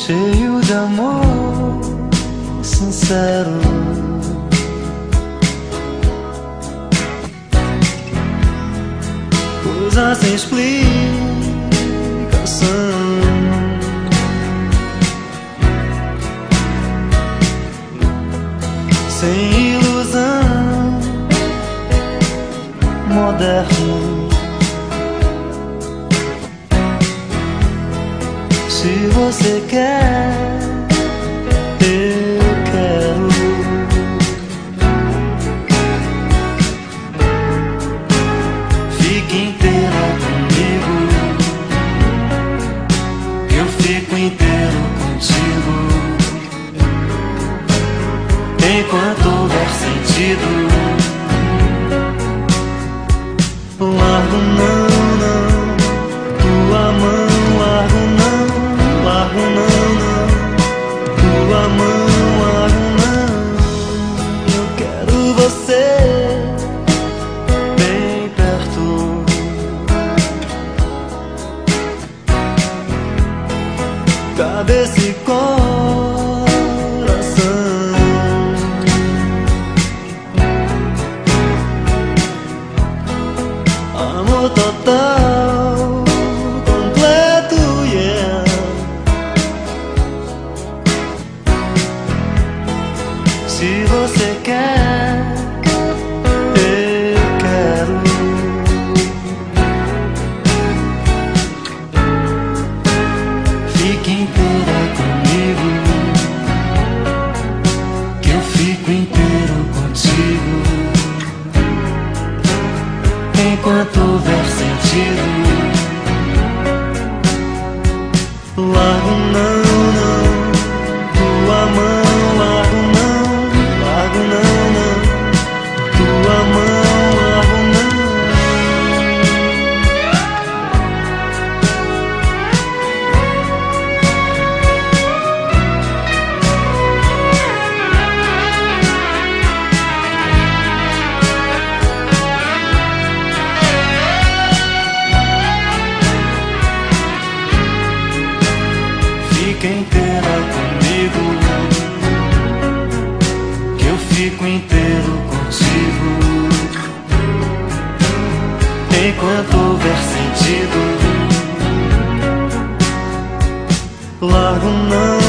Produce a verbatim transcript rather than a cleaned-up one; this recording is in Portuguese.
cheio de amor sincero. Coisa sem explicação, sem ilusão, moderno. Se você quer, eu quero. Fique inteira comigo, eu fico inteiro contigo. Enquanto houver sentido, largo não, não, tua mão, largo não, largo não, não, tua mão, largo não. Eu quero você bem perto. Cadê esse coração? Amor total, completo, yeah. Se você quer, eu quero. Fique inteira comigo, que eu fico inteiro contigo. Enquanto houver sentido, largo não, não, tua mão, largo não, largo não, não, tua mão, largo não. Fica inteira comigo, que eu fico inteiro contigo. Enquanto houver sentido, largo não.